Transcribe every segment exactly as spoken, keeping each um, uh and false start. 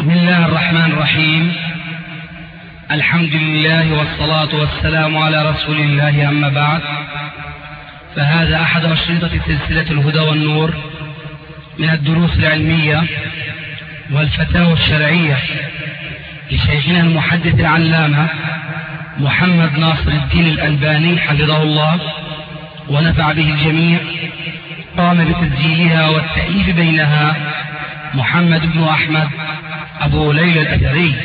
بسم الله الرحمن الرحيم. الحمد لله والصلاة والسلام على رسول الله، أما بعد، فهذا أحد أشرطة سلسلة الهدى والنور من الدروس العلمية والفتاوى الشرعية لشيخنا المحدث العلامة محمد ناصر الدين الألباني حفظه الله ونفع به الجميع. قام بتسجيلها والتأليف بينها محمد بن أحمد أبو ليلى الأثري.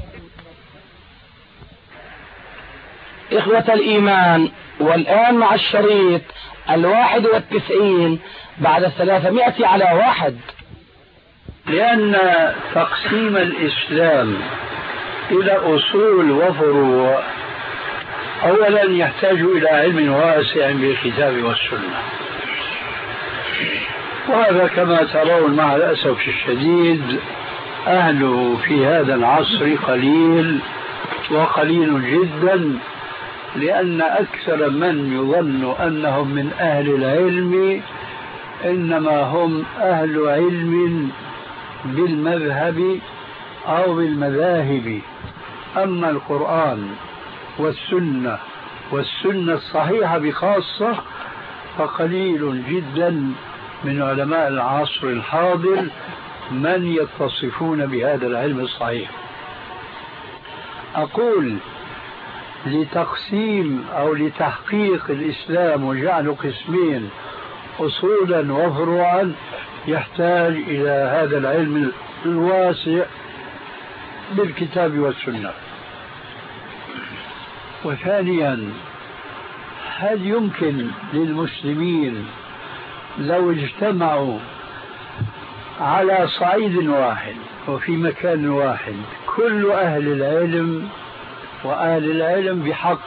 إخوة الإيمان، والآن مع الشريط الواحد والتسعين بعد الثلاثمائة على واحد. لأن تقسيم الإسلام إلى أصول وفروع أولا يحتاج إلى علم واسع بالكتاب والسنة، وهذا كما ترون مع الأسف الشديد أهله في هذا العصر قليل وقليل جدا، لأن أكثر من يظن أنهم من أهل العلم إنما هم أهل علم بالمذهب أو بالمذاهب. أما القرآن والسنة والسنة الصحيحة بخاصة فقليل جدا من علماء العصر الحاضر من يتصفون بهذا العلم الصحيح. أقول لتقسيم أو لتحقيق الإسلام وجعله قسمين أصولا وفروعا يحتاج إلى هذا العلم الواسع بالكتاب والسنة. وثانيا، هل يمكن للمسلمين لو اجتمعوا على صعيد واحد وفي مكان واحد كل أهل العلم وأهل العلم بحق،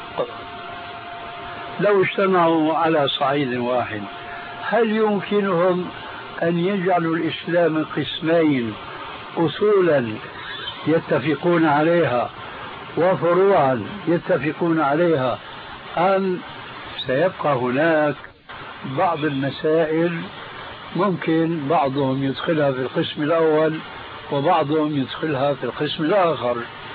لو اجتمعوا على صعيد واحد، هل يمكنهم أن يجعلوا الإسلام قسمين، أصولا يتفقون عليها وفروعا يتفقون عليها، أم سيبقى هناك بعض المسائل ممكن بعضهم يدخلها في القسم الأول وبعضهم يدخلها في القسم الآخر؟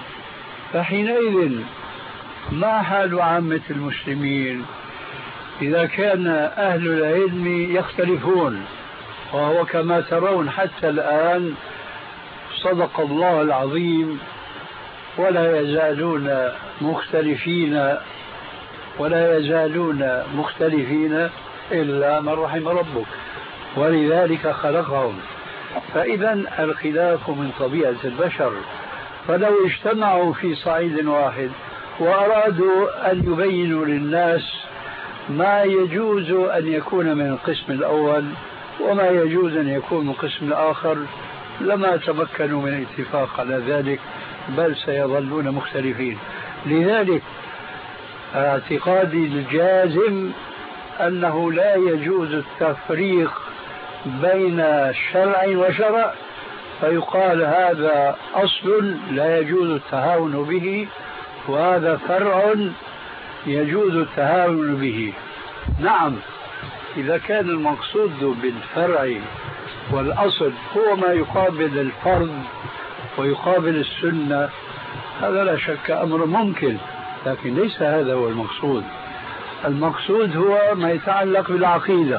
فحينئذ ما حال عامة المسلمين إذا كان أهل العلم يختلفون؟ وهو كما ترون حتى الآن صدق الله العظيم ولا يزالون مختلفين ولا يزالون مختلفين إلا من رحم ربك، ولذلك خلقهم. فإذا الخلاف من طبيعة البشر، فلو اجتمعوا في صعيد واحد وأرادوا أن يبينوا للناس ما يجوز أن يكون من القسم الأول وما يجوز أن يكون من القسم الآخر لما تمكنوا من الاتفاق على ذلك، بل سيظلون مختلفين. لذلك اعتقادي الجازم أنه لا يجوز التفريق بين شرع وشرع فيقال هذا أصل لا يجوز التهاون به وهذا فرع يجوز التهاون به. نعم، إذا كان المقصود بالفرع والأصل هو ما يقابل الفرض ويقابل السنة، هذا لا شك أمر ممكن، لكن ليس هذا هو المقصود. المقصود هو ما يتعلق بالعقيدة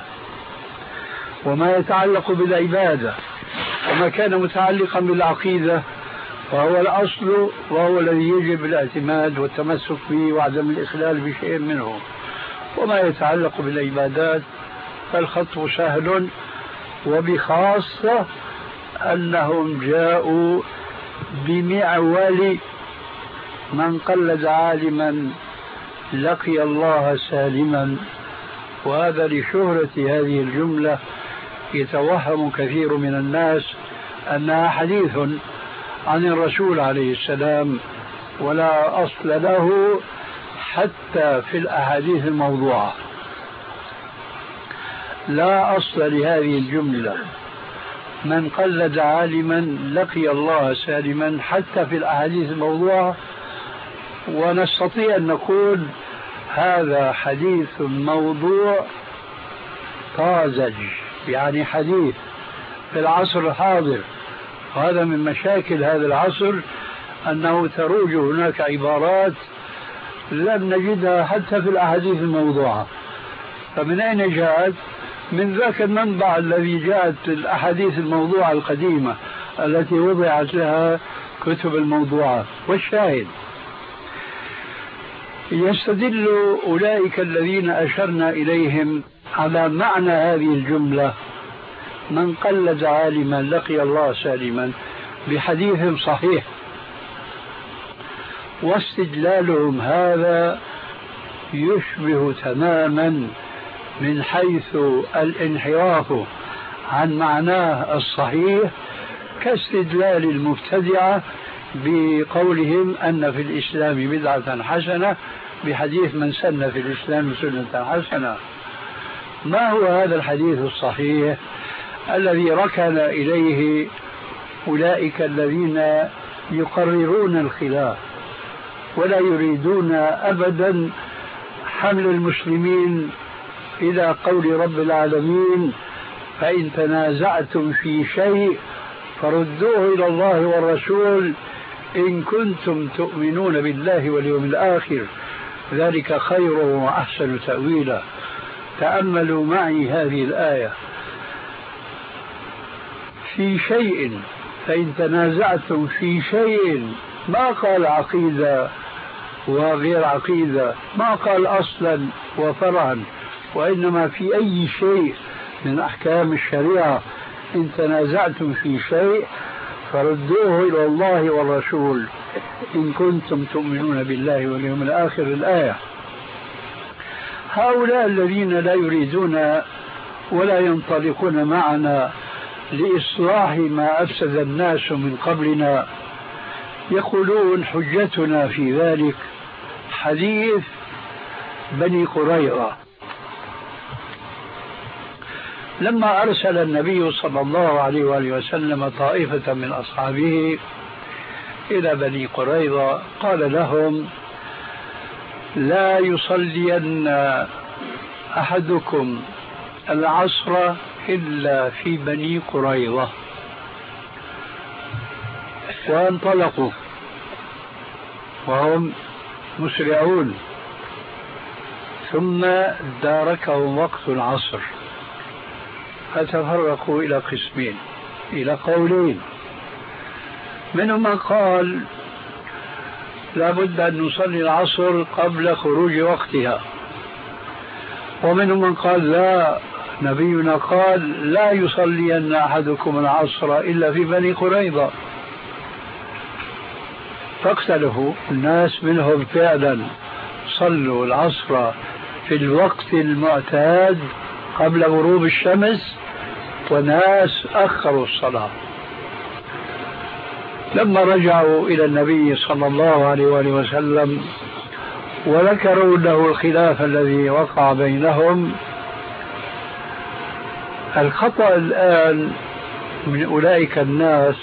وما يتعلق بالعبادة، وما كان متعلقا بالعقيدة فهو الأصل وهو الذي يجب الاعتماد والتمسك به وعدم الإخلال بشيء منه. وما يتعلق بالعبادات فالخطو سهل، وبخاصة أنهم جاءوا بمعول من قلد عالما لقي الله سالما، وهذا لشهرة هذه الجملة يتوهم كثير من الناس أنها حديث عن الرسول عليه السلام ولا أصل له حتى في الأحاديث الموضوعة. لا أصل لهذه الجملة من قلد عالما لقي الله سالما حتى في الأحاديث الموضوعة، ونستطيع أن نقول هذا حديث موضوع طازج، يعني حديث في العصر الحاضر وهذا من مشاكل هذا العصر أنه تروج هناك عبارات لم نجدها حتى في الأحاديث الموضوعة. فمن أين جاءت؟ من ذاك المنبع الذي جاءت الأحاديث الموضوعة القديمة التي وضعت لها كتب الموضوعات. والشاهد يستدل أولئك الذين أشرنا إليهم على معنى هذه الجملة من قلد عالما لقي الله سالما بحديث صحيح، واستدلالهم هذا يشبه تماما من حيث الانحراف عن معناه الصحيح كاستدلال المبتدعة بقولهم أن في الإسلام بدعة حسنة بحديث من سن في الإسلام سنة حسنة. ما هو هذا الحديث الصحيح الذي ركن إليه أولئك الذين يقررون الخلاف ولا يريدون أبدا حمل المسلمين إلى قول رب العالمين فإن تنازعتم في شيء فردوه إلى الله والرسول إن كنتم تؤمنون بالله واليوم الآخر ذلك خير وأحسن تأويلا. تأملوا معي هذه الآية في شيء فإن تنازعتم في شيء، ما قال عقيدة وغير عقيدة، ما قال أصلا وفرعا، وإنما في أي شيء من أحكام الشريعة إن تنازعتم في شيء فردوه إلى الله والرسول إن كنتم تؤمنون بالله واليوم الآخر. الآية. هؤلاء الذين لا يريدون ولا ينطلقون معنا لإصلاح ما أفسد الناس من قبلنا يقولون حجتنا في ذلك حديث بني قريظة. لما أرسل النبي صلى الله عليه وآله وسلم طائفة من أصحابه إلى بني قريظة قال لهم لا يصلين أحدكم العصر إلا في بني قريظة. وانطلقوا وهم مسرعون، ثم داركهم وقت العصر فتفرقوا إلى قسمين، إلى قولين. منهم من قال لا بد أن نصلي العصر قبل خروج وقتها، ومنهم من قال لا، نبينا قال لا يصلين أحدكم العصر إلا في بني قريظة. فاختلفوا الناس، منهم فعلا صلوا العصر في الوقت المعتاد قبل غروب الشمس، وناس أخروا الصلاة. لما رجعوا إلى النبي صلى الله عليه وآله وسلم وذكروا له الخلاف الذي وقع بينهم، الخطأ الآن من أولئك الناس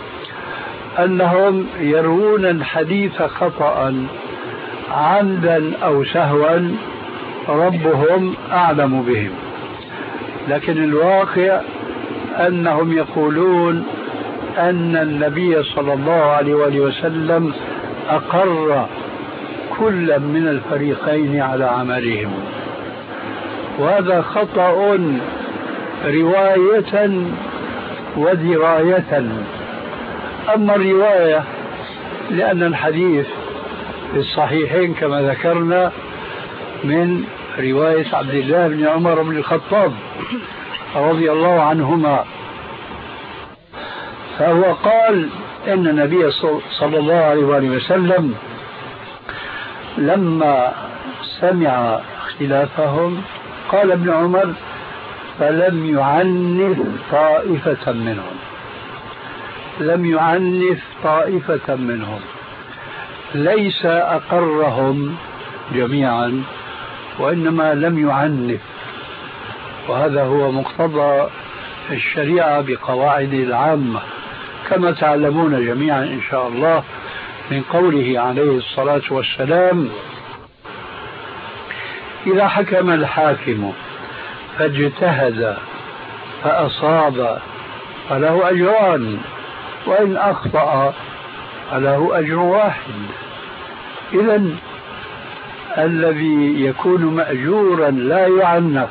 أنهم يروون الحديث خطأ عمدا أو سهوا، ربهم أعلم بهم. لكن الواقع أنهم يقولون أن النبي صلى الله عليه وآله وسلم أقر كل من الفريقين على عملهم، وهذا خطأ رواية ودراية. أما الرواية لأن الحديث في الصحيحين كما ذكرنا من رواية عبد الله بن عمر بن الخطاب رضي الله عنهما، فهو قال إن النبي صلى الله عليه وآله وسلم لما سمع اختلافهم قال ابن عمر فلم يعنف طائفة منهم، لم يعنف طائفة منهم، ليس أقرهم جميعا وإنما لم يعنف. وهذا هو مقتضى الشريعة بقواعد العامة كما تعلمون جميعا إن شاء الله من قوله عليه الصلاة والسلام إذا حكم الحاكم فاجتهد فأصاب فله أجران وإن أخطأ فله أجر واحد. إذن الذي يكون مأجورا لا يعنف.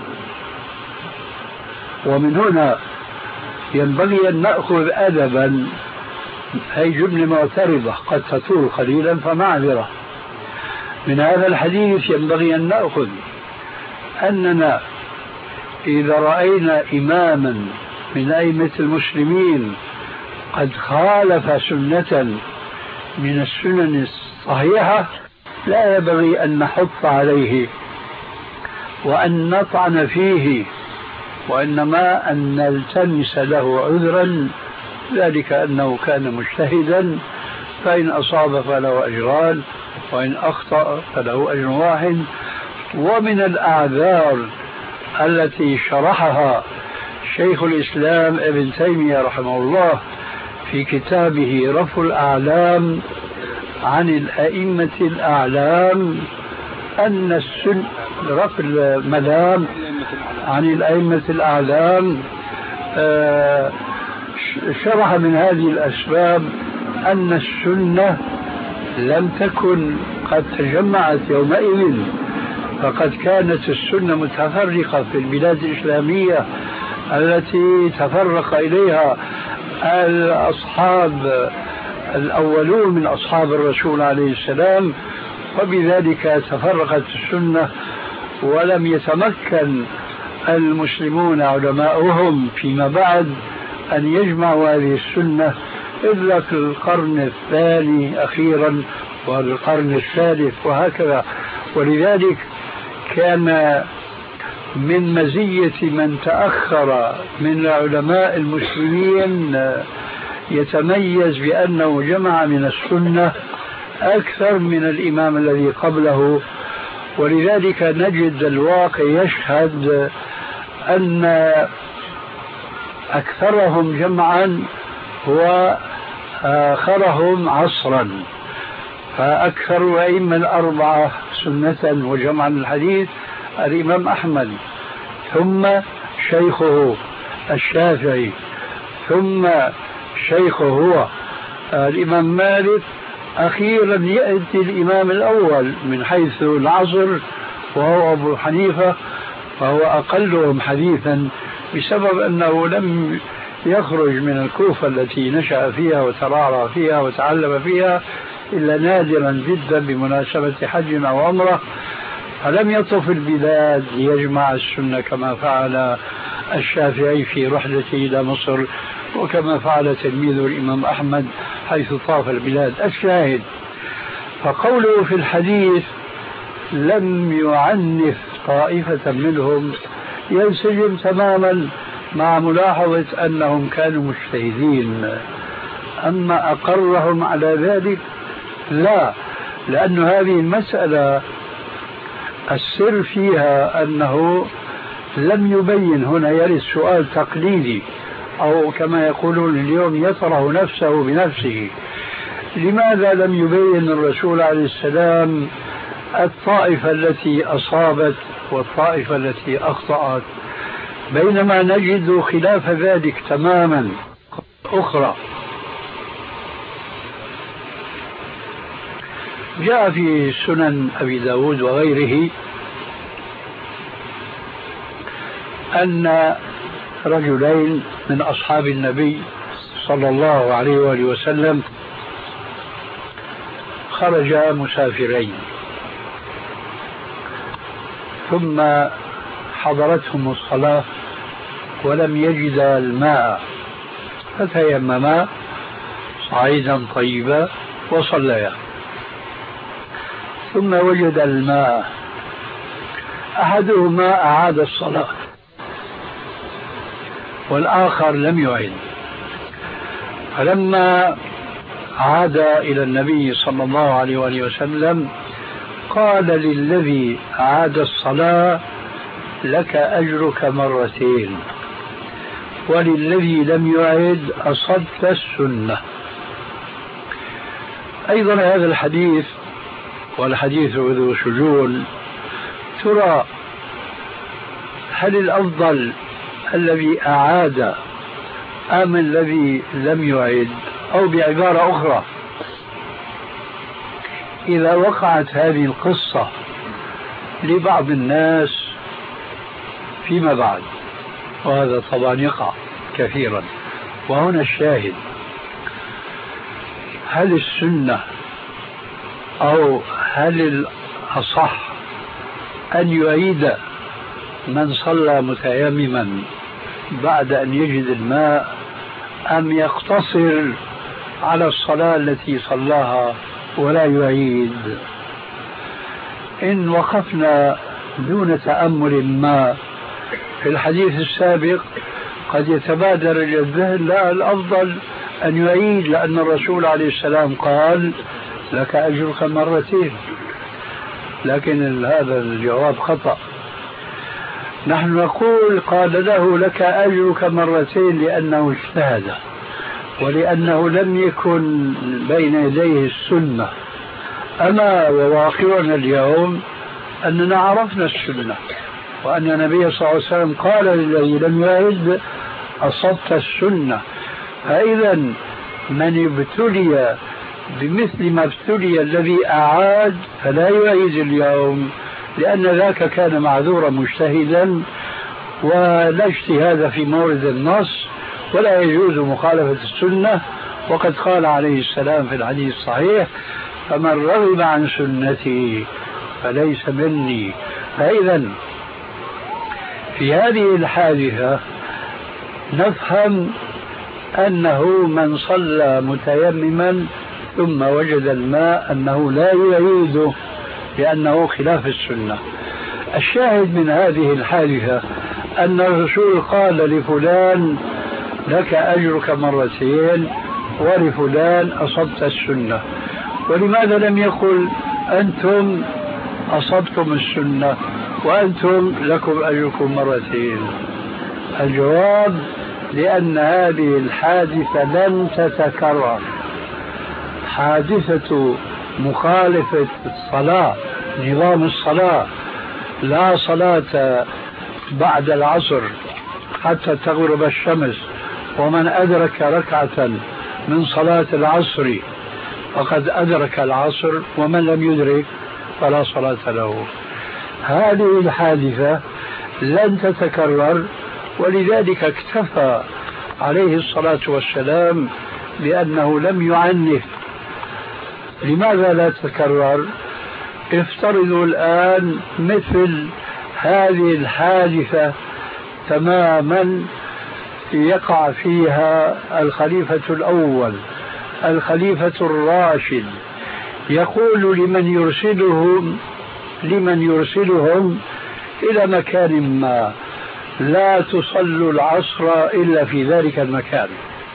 ومن هنا ينبغي أن نأخذ أدبا، هي جملة معترضة قد تطول قليلا فمعذرة. من هذا الحديث ينبغي أن نأخذ أننا إذا رأينا إماما من أئمة المسلمين قد خالف سنة من السنن الصحيحة لا ينبغي أن نحط عليه وأن نطعن فيه، وإنما أن نلتمس له عذرا، ذلك أنه كان مجتهدا، فإن أصاب فله أجران وإن أخطأ فله أجر واحد. ومن الأعذار التي شرحها شيخ الإسلام ابن تيمية رحمه الله في كتابه رفع الأعلام عن الأئمة الأعلام أن السنة رفع الملام عن الأئمة الأعلام شرح من هذه الأسباب أن السنة لم تكن قد تجمعت يومئذ، فقد كانت السنة متفرقة في البلاد الإسلامية التي تفرق إليها الأصحاب الأولون من أصحاب الرسول عليه السلام، وبذلك تفرقت السنة ولم يتمكن المسلمون علماؤهم فيما بعد أن يجمعوا هذه السنة إلا في القرن الثاني أخيرا والقرن الثالث وهكذا. ولذلك كان من مزية من تأخر من علماء المسلمين يتميز بأنه جمع من السنة أكثر من الإمام الذي قبله. ولذلك نجد الواقع يشهد أن أكثرهم جمعا هو آخرهم عصرا، فأكثر الأئمة الأربعة سنة وجمعا الحديث الإمام أحمد، ثم شيخه الشافعي، ثم شيخه هو الإمام مالك، أخيرا يأتي الإمام الأول من حيث العصر وهو أبو حنيفة، فهو أقلهم حديثا بسبب أنه لم يخرج من الكوفة التي نشأ فيها وترعرع فيها وتعلم فيها إلا نادرا جدا بمناسبة حج أو عمرة، فلم يطف البلاد ليجمع السنة كما فعل الشافعي في رحلته إلى مصر، وكما فعل تلميذه الإمام أحمد حيث طاف البلاد. الشاهد فقوله في الحديث لم يعنف طائفة منهم ينسجم تماما مع ملاحظة أنهم كانوا مجتهدين. أما أقرهم على ذلك لا، لأن هذه المسألة السر فيها أنه لم يبين. هنا يرد سؤال تقليدي أو كما يقولون اليوم يطرح نفسه بنفسه: لماذا لم يبين الرسول عليه السلام الطائفة التي أصابت والطائفة التي أخطأت، بينما نجد خلاف ذلك تماما أخرى؟ جاء في سنن أبي داود وغيره أن رجلين من أصحاب النبي صلى الله عليه وآله وسلم خرجا مسافرين، ثم حضرتهم الصلاة ولم يجدا الماء، فتيمما صعيدا طيبا وصليا، ثم وجد الماء، أحدهما أعاد الصلاة والآخر لم يعد. فلما عاد إلى النبي صلى الله عليه وآله وسلم قال للذي أعاد الصلاة: لك أجرك مرتين، وللذي لم يعد أصبت السنة. أيضا هذا الحديث والحديث ذو شجون، ترى هل الأفضل الذي أعاد أم الذي لم يعد؟ أو بعبارة أخرى، إذا وقعت هذه القصة لبعض الناس فيما بعد، وهذا طبعا يقع كثيرا، وهنا الشاهد: هل السنة أو هل الأصح أن يعيد من صلى متيمما بعد أن يجد الماء، أم يقتصر على الصلاة التي صلاها ولا يعيد؟ إن وقفنا دون تأمل ما في الحديث السابق قد يتبادر إلى الذهن لا، الأفضل أن يعيد، لأن الرسول عليه السلام قال: لك أجرك مرتين. لكن هذا الجواب خطأ. نحن نقول قال له: لك أجرك مرتين لأنه اجتهد، ولأنه لم يكن بين يديه السنة. أما وواقعنا اليوم أننا عرفنا السنة، وأن النبي صلى الله عليه وسلم قال للذي لم يعد: أصبت السنة. فإذا من ابتلي بمثل ما ابتلي الذي أعاد فلا يعيد اليوم، لأن ذاك كان معذورا مجتهدا، ولا اجتهاد في مورد النص، ولا يجوز مخالفة السنة. وقد قال عليه السلام في الحديث الصحيح: فمن رغب عن سنتي فليس مني. فإذا في هذه الحادثة نفهم أنه من صلى متيمما ثم وجد الماء أنه لا يعيده لأنه خلاف السنة. الشاهد من هذه الحادثة أن الرسول قال لفلان: لك أجرك مرتين، ولفلان: أصبت السنة. ولماذا لم يقل: أنتم أصبتم السنة وأنتم لكم أجركم مرتين؟ الجواب: لأن هذه الحادثة لن تتكرر. حادثة مخالفة الصلاة، نظام الصلاة، لا صلاة بعد العصر حتى تغرب الشمس، ومن أدرك ركعة من صلاة العصر فقد أدرك العصر، ومن لم يدرك فلا صلاة له. هذه الحادثة لن تتكرر، ولذلك اكتفى عليه الصلاة والسلام بأنه لم يعنف. لماذا لا تتكرر؟ افترضوا الآن مثل هذه الحادثة تماما يقع فيها الخليفة الأول، الخليفة الراشد، يقول لمن يرسلهم لمن يرسلهم إلى مكان ما: لا تصلوا العصر إلا في ذلك المكان.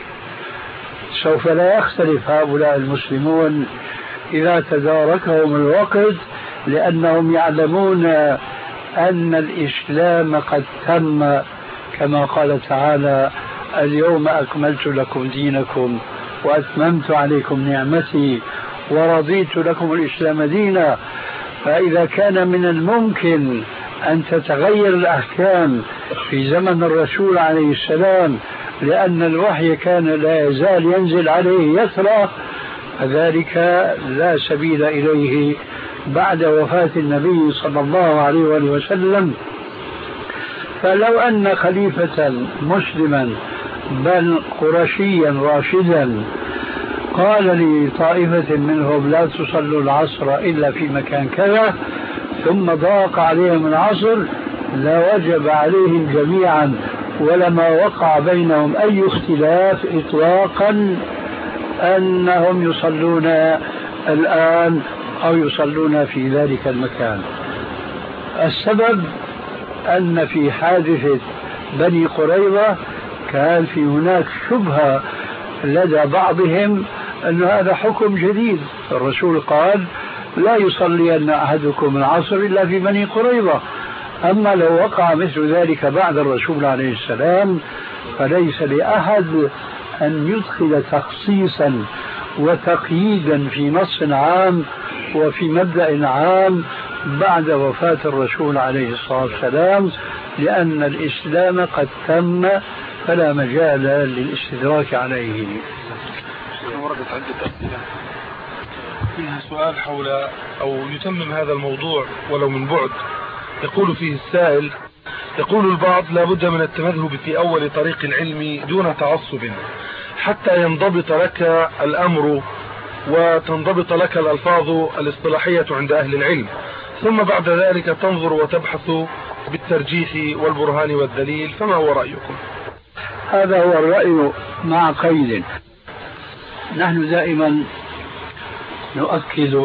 سوف لا يختلف هؤلاء المسلمون إذا تداركهم الوقت، لأنهم يعلمون أن الإسلام قد تم، كما قال تعالى: اليوم أكملت لكم دينكم وأتممت عليكم نعمتي ورضيت لكم الإسلام دينا. فإذا كان من الممكن أن تتغير الأحكام في زمن الرسول عليه السلام، لأن الوحي كان لا يزال ينزل عليه يترى، فذلك لا سبيل إليه بعد وفاة النبي صلى الله عليه وسلم. فلو أن خليفة مسلما بل قرشيا راشدا قال لطائفة منهم: لا تصلوا العصر إلا في مكان كذا، ثم ضاق عليهم العصر، لوجب عليهم جميعا ولما وقع بينهم أي اختلاف إطلاقا أنهم يصلون الآن أو يصلون في ذلك المكان. السبب أن في حادثة بني قريظة كان في هناك شبهة لدى بعضهم أن هذا حكم جديد. الرسول قال: لا يصلين أحدكم العصر إلا في بني قريظة. أما لو وقع مثل ذلك بعد الرسول عليه السلام فليس لأحد أن يدخل تخصيصا وتقييدا في نص عام وفي مبدأ عام بعد وفاة الرسول عليه الصلاة والسلام، لأن الإسلام قد تم فلا مجال للاستدراك عليه. وردت عدة أسئلة، منها سؤال حول أو يتمم هذا الموضوع ولو من بعد. يقول فيه السائل: يقول البعض لا بد من التمذهب في أول طريق العلم دون تعصب حتى ينضبط لك الأمر وتنضبط لك الألفاظ الاصطلاحية عند أهل العلم، ثم بعد ذلك تنظر وتبحث بالترجيح والبرهان والدليل، فما هو رأيكم؟ هذا هو الرأي مع قيد. نحن دائما نؤكد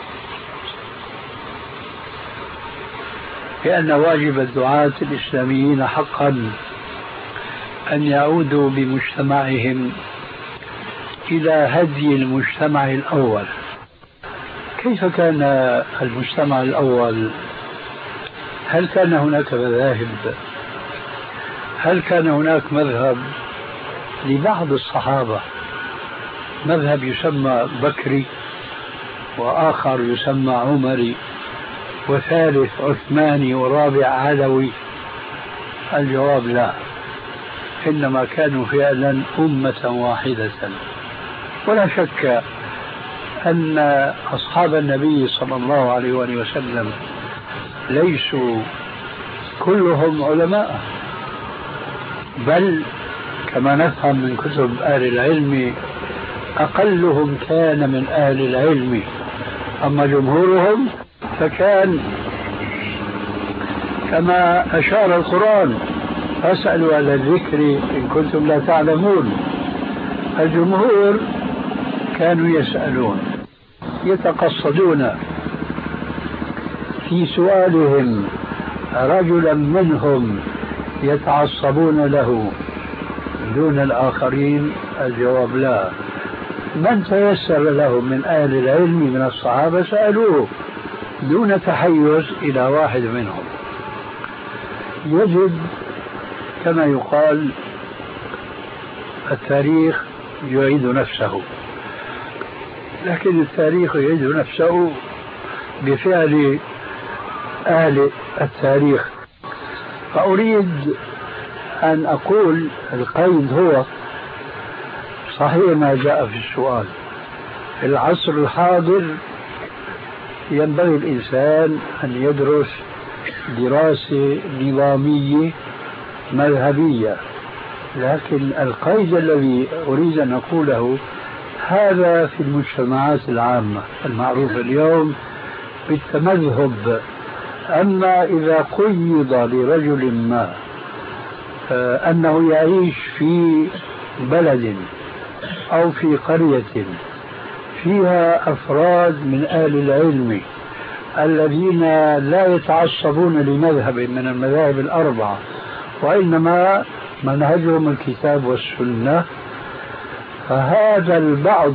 بأن واجب الدعاة الإسلاميين حقا أن يعودوا بمجتمعهم إلى هدي المجتمع الأول. كيف كان المجتمع الأول؟ هل كان هناك مذاهب؟ هل كان هناك مذهب لبعض الصحابة، مذهب يسمى بكري وآخر يسمى عمري وثالث عثماني ورابع علوي؟ الجواب لا، إنما كانوا فعلا أمة واحدة. ولا شك أن أصحاب النبي صلى الله عليه وآله وسلم ليسوا كلهم علماء، بل كما نفهم من كتب أهل العلم أقلهم كان من أهل العلم، أما جمهورهم فكان كما أشار القرآن: فاسألوا على الذكر إن كنتم لا تعلمون. الجمهور كانوا يسألون، يتقصدون في سؤالهم رجلا منهم يتعصبون له دون الآخرين. الجواب لا، من تيسر لهم من أهل العلم من الصحابة سألوه دون تحيز إلى واحد منهم. يجب كما يقال التاريخ يعيد نفسه، لكن التاريخ يعيد نفسه بفعل أهل التاريخ. فأريد أن أقول القيد هو صحيح ما جاء في السؤال. في العصر الحاضر ينبغي الإنسان أن يدرس دراسة نظامية مذهبية، لكن القيد الذي أريد أن أقوله هذا في المجتمعات العامة المعروفة اليوم بالتمذهب. أما إذا قيد لرجل ما أنه يعيش في بلد أو في قرية فيها أفراد من أهل العلم الذين لا يتعصبون لمذهب من المذاهب الأربعة وإنما منهجهم الكتاب والسنة، فهذا البعض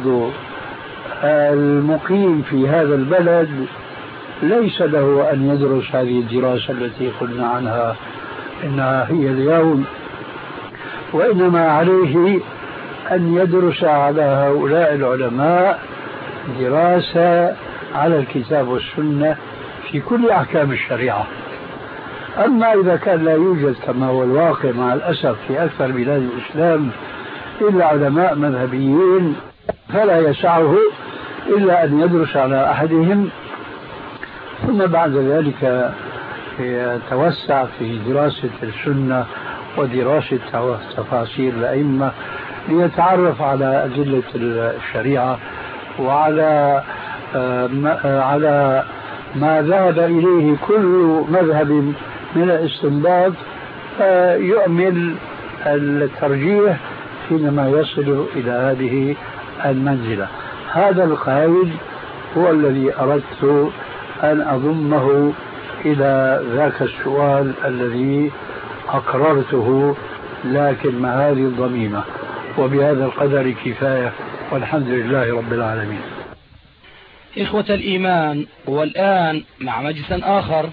المقيم في هذا البلد ليس له أن يدرس هذه الدراسة التي قلنا عنها إنها هي اليوم، وإنما عليه أن يدرس على هؤلاء العلماء دراسة على الكتاب والسنة في كل أحكام الشريعة. أما إذا كان لا يوجد كما هو الواقع مع الأسف في أكثر بلاد الإسلام إلا علماء مذهبيين، فلا يسعه إلا أن يدرس على أحدهم ثم بعد ذلك يتوسع في دراسة السنة ودراسة تفاصيل الأئمة ليتعرف على أدلة الشريعة وعلى على ما ذهب إليه كل مذهب من الاستنباط، يؤمن الترجيح حينما يصل إلى هذه المنزلة. هذا القائد هو الذي أردت أن أضمه إلى ذاك السؤال الذي أقررته، لكن مع هذه الضميمة. وبهذا القدر كفاية، والحمد لله رب العالمين. إخوة الإيمان، والآن مع مجلس آخر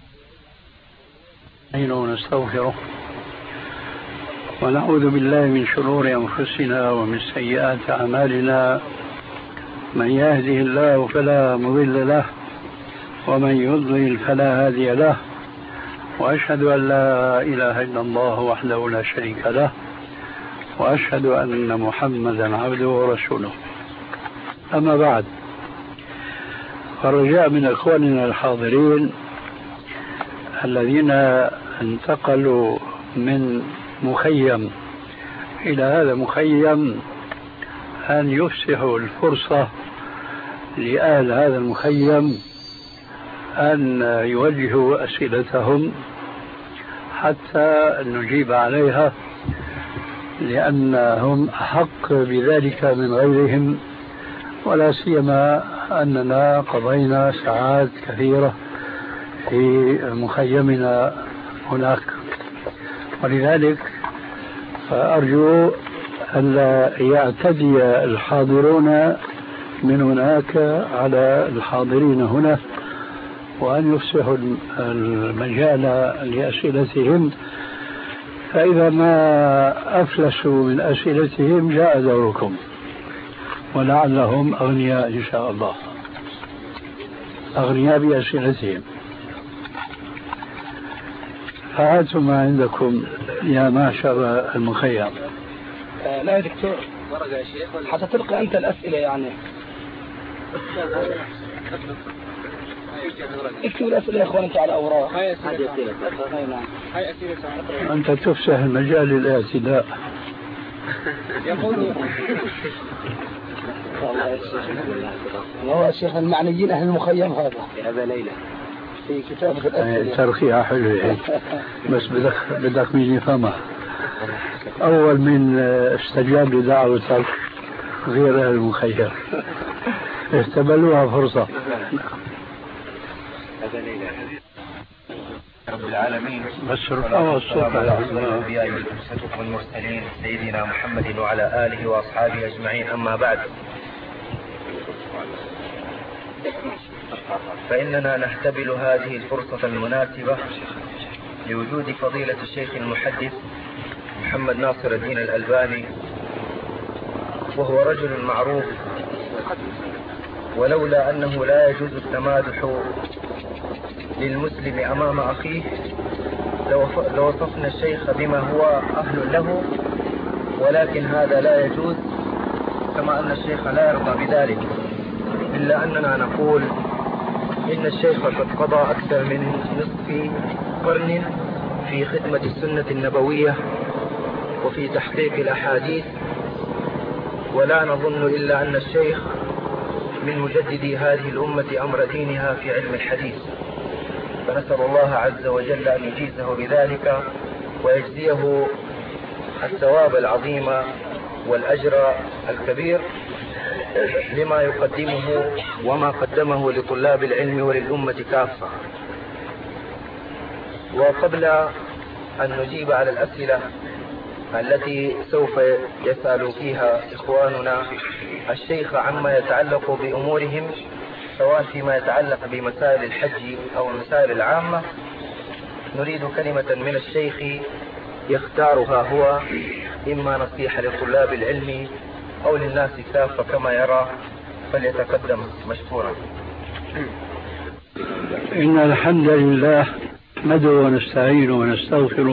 ونستغفره ونعوذ بالله من شرور أنفسنا ومن سيئات أعمالنا، من يهده الله فلا مضل له ومن يضلل فلا هادي له، وأشهد أن لا إله إلا الله وحده لا شريك له، وأشهد أن محمدا عبده ورسوله. أما بعد، فرجاء من إخواننا الحاضرين الذين انتقلوا من مخيم إلى هذا المخيم أن يفسحوا الفرصة لأهل هذا المخيم أن يوجهوا أسئلتهم حتى نجيب عليها، لأنهم أحق بذلك من غيرهم، ولا سيما أننا قضينا ساعات كثيرة في مخيمنا هناك. ولذلك فأرجو أن لا يعتدي الحاضرون من هناك على الحاضرين هنا، وأن يفسحوا المجال لأسئلتهم، فإذا ما أفلسوا من أسئلتهم جاء دوركم، ولعلهم أغنياء إن شاء الله، أغنياء بأسئلتهم. فهاتوا ما عندكم يا معشر المخيم. آه لا يا دكتور، حتى تلقى أنت الأسئلة يعني. اكتب الأسئلة يا أخوان أنت على أوراق. هاي أسئلة. هاي أسئلة. أنت تفسح المجال للاعتداء. يقول والله يا شيخ المعنيين أهل المخيم هذا هذا ليلى في كتابة الأسئلة. ترخيها حلوة بس بدك بدك مين يفهمها. أول من استجاب لدعوتك غير أهل المخيم استبلوها فرصة. رب العالمين بس رفعوا الصوت على الأنبياء والمرسلين سيدنا محمد وعلى آله وأصحابه أجمعين. أما بعد، فإننا نحتبل هذه الفرصة المناسبة لوجود فضيلة الشيخ المحدث محمد ناصر الدين الألباني، وهو رجل معروف، ولولا أنه لا يجوز التمادح للمسلم أمام أخيه لوصفنا الشيخ بما هو أهل له، ولكن هذا لا يجوز، كما أن الشيخ لا يرضى بذلك، إلا أننا نقول إن الشيخ قد قضى أكثر من نصف قرن في خدمة السنة النبوية وفي تحقيق الأحاديث، ولا نظن إلا أن الشيخ من مجددي هذه الأمة أمر دينها في علم الحديث، فنسأل الله عز وجل أن يجيزه بذلك ويجزيه الثواب العظيم والأجر الكبير لما يقدمه وما قدمه لطلاب العلم وللأمة كافة. وقبل أن نجيب على الأسئلة التي سوف يسأل فيها إخواننا الشيخ عما يتعلق بأمورهم، سواء فيما يتعلق بمسائل الحج أو المسائل العامة، نريد كلمة من الشيخ يختارها هو، إما نصيحة لطلاب العلم أو للناس كافة كما يرى، فليتقدم مشكورا. إن الحمد لله نحمده ونستعينه ونستغفره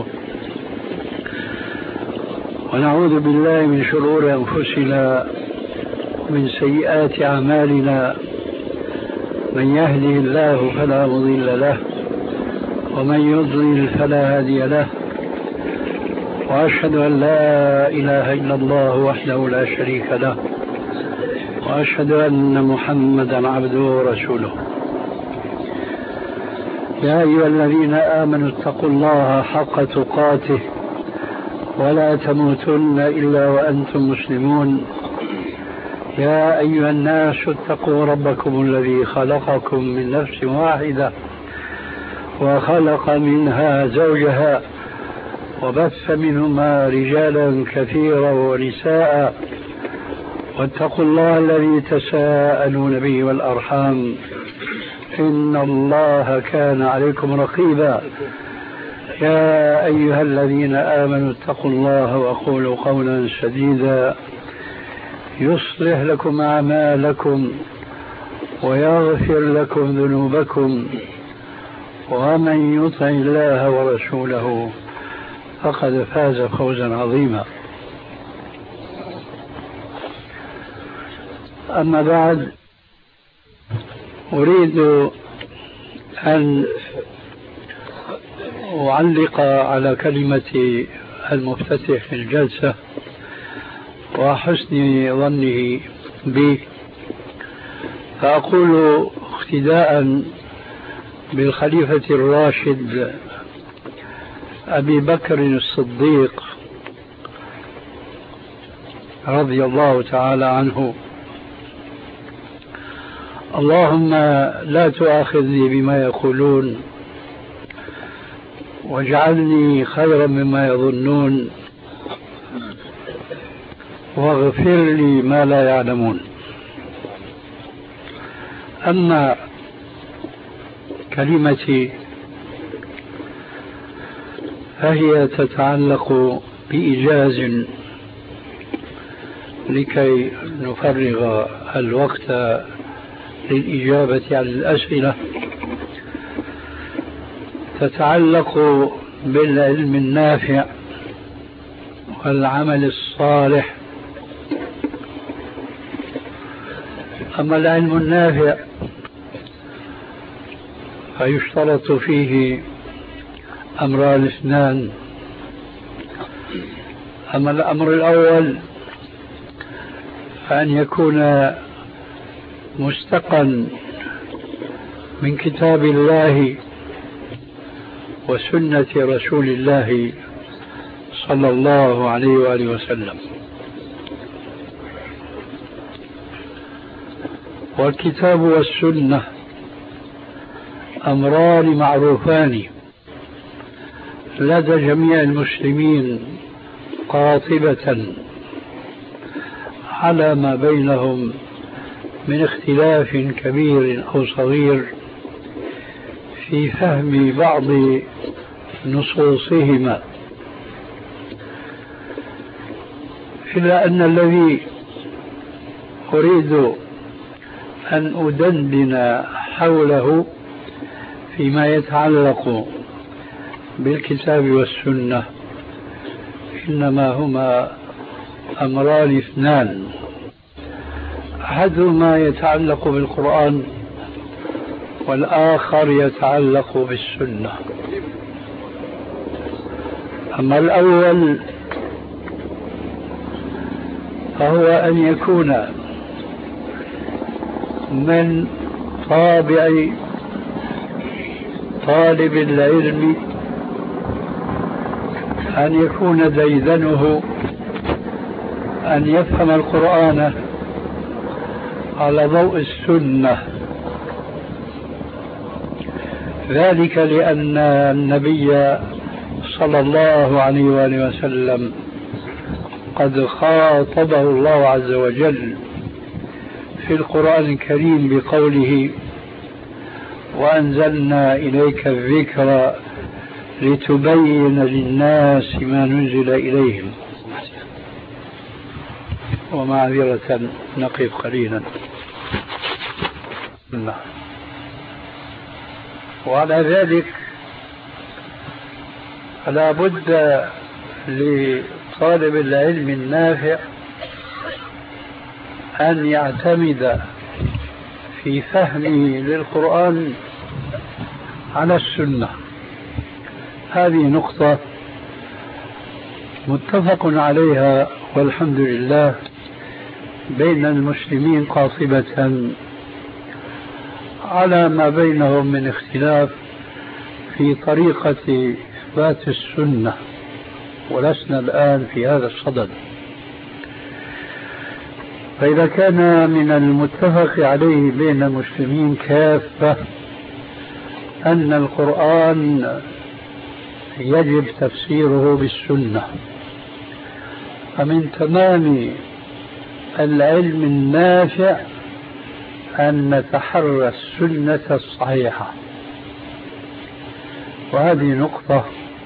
ونعوذ بالله من شرور أنفسنا ومن سيئات أعمالنا، من يهده الله فلا مضل له ومن يضلل فلا هادي له، وأشهد أن لا إله إلا الله وحده لا شريك له، وأشهد أن محمدا عبده ورسوله. يا أيها الذين آمنوا اتقوا الله حق تقاته ولا تموتن إلا وأنتم مسلمون. يا أيها الناس اتقوا ربكم الذي خلقكم من نفس واحدة وخلق منها زوجها وبث منهما رجالا كثيرا ونساء، واتقوا الله الذي تساءلون به والأرحام إن الله كان عليكم رقيبا. يا أيها الذين آمنوا اتقوا الله وقولوا قولا سديدا يصلح لكم أعمالكم ويغفر لكم ذنوبكم، ومن يطع الله ورسوله فقد فاز فوزا عظيما. أما بعد، أريد أن أعلق على كلمة المفتتح الجلسة وحسن ظنه بي، فأقول اقتداء بالخليفة الراشد أبي بكر الصديق رضي الله تعالى عنه: اللهم لا تؤاخذني بما يقولون واجعلني خيرا مما يظنون واغفر لي ما لا يعلمون. أما كلمتي فهي تتعلق بإيجاز لكي نفرغ الوقت للإجابة على الأسئلة، تتعلق بالعلم النافع والعمل الصالح. أما العلم النافع فيشترط فيه أمران اثنان. أما الأمر الأول فأن يكون مستقا من كتاب الله وسنة رسول الله صلى الله عليه وآله وسلم. والكتاب والسنة أمران معروفان لدى جميع المسلمين قاطبة على ما بينهم من اختلاف كبير أو صغير في فهم بعض نصوصهما، إلا أن الذي أريد أن أدندن حوله فيما يتعلق بالكتاب والسنة إنما هما أمران اثنان: أحدهما يتعلق بالقرآن والآخر يتعلق بالسنة. أما الأول فهو أن يكون من طابع طالب العلم أن يكون ديدنه أن يفهم القرآن على ضوء السنة، ذلك لأن النبي صلى الله عليه وآله وسلم قد خاطبه الله عز وجل في القرآن الكريم بقوله: وأنزلنا إليك الذكر لتبين للناس ما نزل إليهم. ومعذرة نقف قليلا. وعلى ذلك فلا بد لطالب العلم النافع أن يعتمد في فهمه للقرآن على السنة. هذه نقطة متفق عليها والحمد لله بين المسلمين قاطبة، على ما بينهم من اختلاف في طريقة إثبات السنة، ولسنا الآن في هذا الصدد. فإذا كان من المتفق عليه بين المسلمين كافة أن القرآن يجب تفسيره بالسنة، فمن تمام العلم النافع أن نتحرى السنة الصحيحة. وهذه نقطة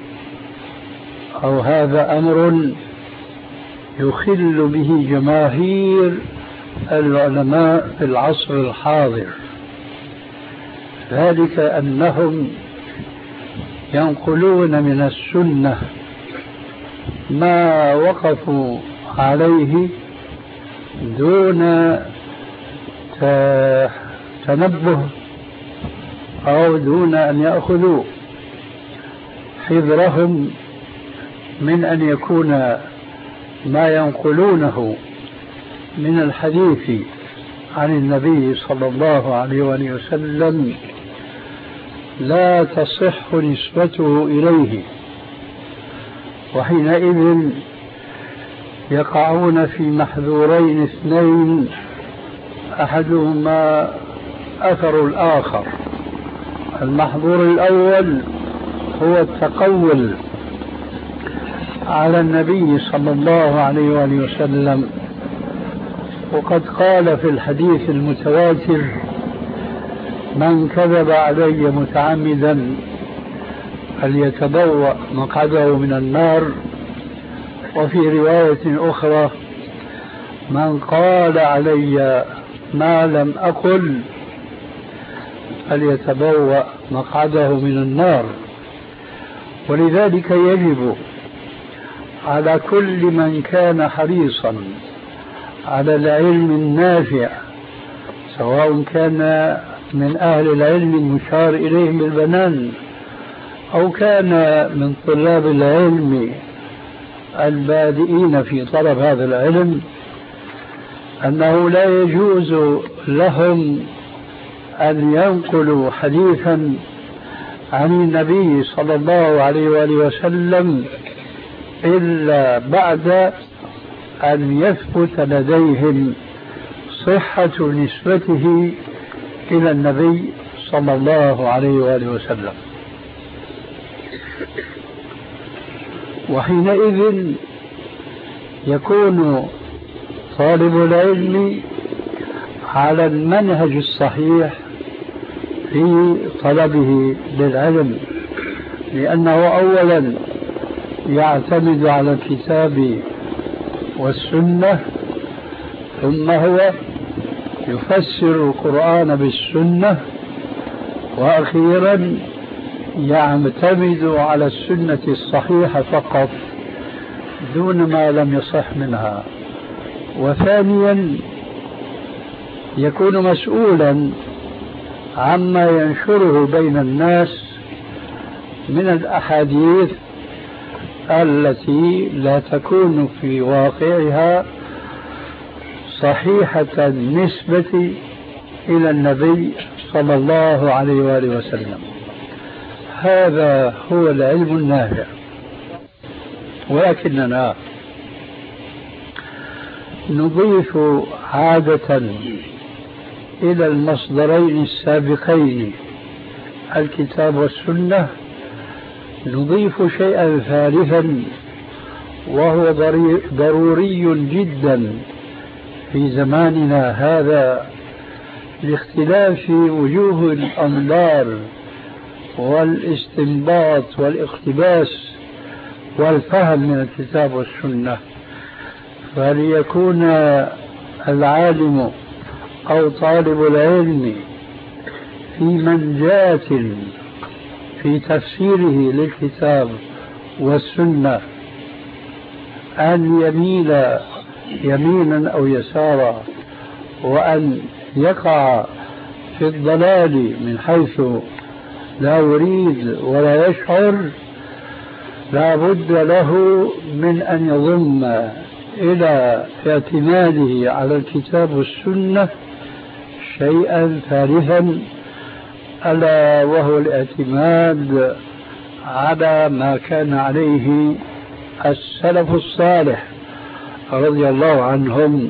أو هذا أمر يخل به جماهير العلماء في العصر الحاضر، ذلك أنهم ينقلون من السنة ما وقفوا عليه دون تنبه أو دون أن يأخذوا حذرهم من أن يكون ما ينقلونه من الحديث عن النبي صلى الله عليه وآله وسلم لا تصح نسبته إليه، وحينئذ يقعون في محذورين اثنين أحدهما أثر الآخر. المحظور الأول هو التقول على النبي صلى الله عليه وآله وسلم، وقد قال في الحديث المتواتر: من كذب علي متعمدا فليتبوأ مقعده من النار. وفي رواية أخرى: من قال علي ما لم أقل فليتبوأ مقعده من النار. ولذلك يجب على كل من كان حريصا على العلم النافع، سواء كان من أهل العلم المشار إليهم بالبنان أو كان من طلاب العلم البادئين في طلب هذا العلم، أنه لا يجوز لهم أن ينقلوا حديثا عن النبي صلى الله عليه وآله وسلم إلا بعد أن يثبت لديهم صحة نسبته إلى النبي صلى الله عليه وآله وسلم. وحينئذ يكون طالب العلم على المنهج الصحيح في طلبه للعلم، لأنه أولا يعتمد على الكتاب والسنة، ثم هو يفسر القرآن بالسنة، وأخيرا يعتمد على السنة الصحيحة فقط دون ما لم يصح منها. وثانيا يكون مسؤولا عما ينشره بين الناس من الأحاديث التي لا تكون في واقعها صحيحة النسبة إلى النبي صلى الله عليه وآله وسلم. هذا هو العلم النافع. ولكننا نضيف عادة إلى المصدرين السابقين الكتاب والسنة، نضيف شيئا ثالثا وهو ضروري جدا في زماننا هذا لاختلاف وجوه الأنظار والاستنباط والاقتباس والفهم من الكتاب والسنة، فليكون العالم أو طالب العلم في منجاة في تفسيره للكتاب والسنة أن يميل يمينا أو يسارا، وأن يقع في الضلال من حيث لا يريد ولا يشعر، لا بد له من أن يضم إلى اعتماده على الكتاب والسنة شيئا ثالثا، ألا وهو الاعتماد على ما كان عليه السلف الصالح رضي الله عنهم.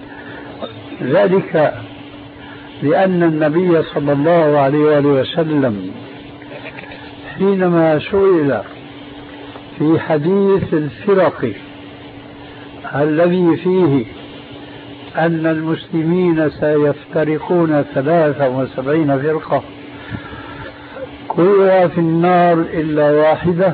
ذلك لأن النبي صلى الله عليه وآله وسلم حينما سئل في حديث الفرق الذي فيه أن المسلمين سيفترقون ثلاثة وسبعين فرقة كلها في النار إلا واحدة،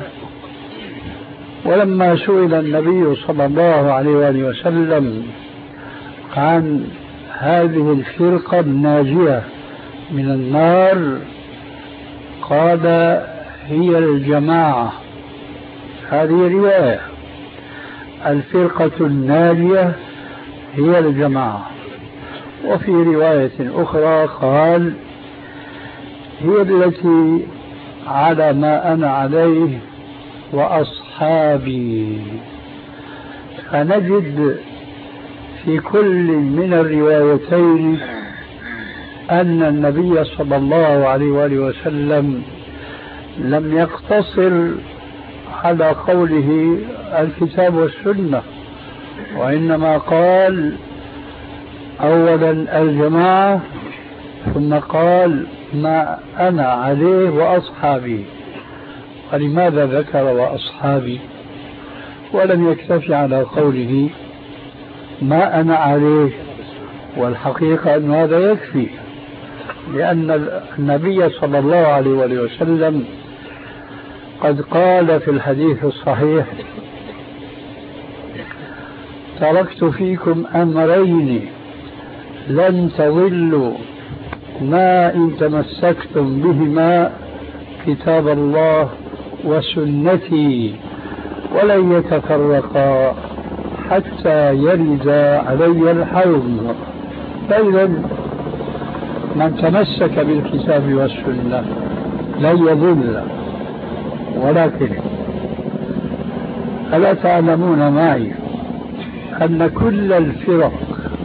ولما سئل النبي صلى الله عليه وآله وسلم عن هذه الفرقة الناجية من النار قال: هي الجماعة. هذه رواية: الفرقة الناجية هي الجماعة. وفي رواية أخرى قال هي التي على ما أنا عليه وأصحابي. فنجد في كل من الروايتين أن النبي صلى الله عليه وآله وسلم لم يقتصر على قوله الكتاب والسنة، وإنما قال أولا الجماعة، ثم قال ما أنا عليه وأصحابي. ولماذا ذكر وأصحابي ولم يكتفي على قوله ما أنا عليه؟ والحقيقة أن هذا يكفي، لأن النبي صلى الله عليه وسلم قد قال في الحديث الصحيح تركت فيكم أمرين لن تضلوا ما إن تمسكتم بهما كتاب الله وسنتي ولن يتفرقا حتى يرد علي الحوض. فإذا من تمسك بالكتاب والسنة لن يضل. ولكن ألا تعلمون معي أن كل الفرق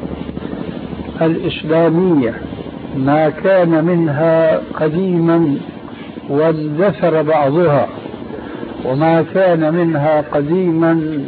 الإسلامية ما كان منها قديما واندثر بعضها، وما كان منها قديما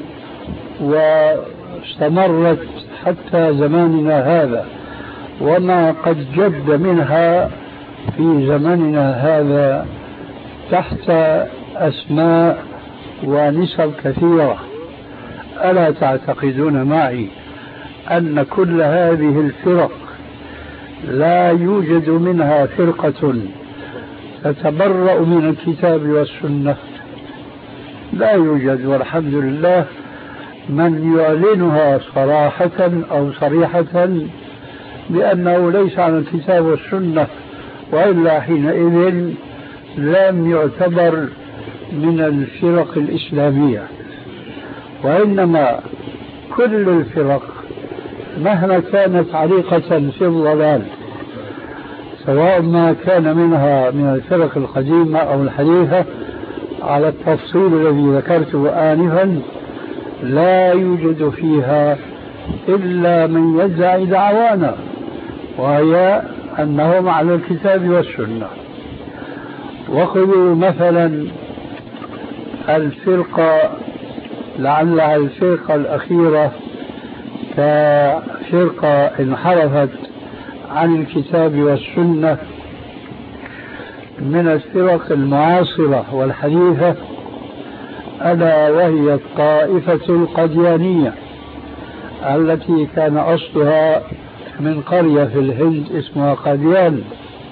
واستمرت حتى زماننا هذا، وما قد جد منها في زمننا هذا تحت أسماء ونسب كثيرة، ألا تعتقدون معي أن كل هذه الفرق لا يوجد منها فرقة تتبرأ من الكتاب والسنة؟ لا يوجد، والحمد لله من يعلنها صراحة أو صريحة بأنه ليس على الكتاب والسنة، وإلا حينئذ لم يعتبر من الفرق الإسلامية. وإنما كل الفرق مهما كانت عريقة في الضلال، سواء ما كان منها من الفرق القديمة أو الحديثة على التفصيل الذي ذكرته آنفا، لا يوجد فيها إلا من يدعي دعوانا، وهي أنهم على الكتاب والسنة. وخذوا مثلا الفرقة لعلها الفرقة الأخيرة كفرقة انحرفت عن الكتاب والسنة من الفرق المعاصرة والحديثة، ألا وهي الطائفة القديانية التي كان أصلها من قرية في الهند اسمها قديان،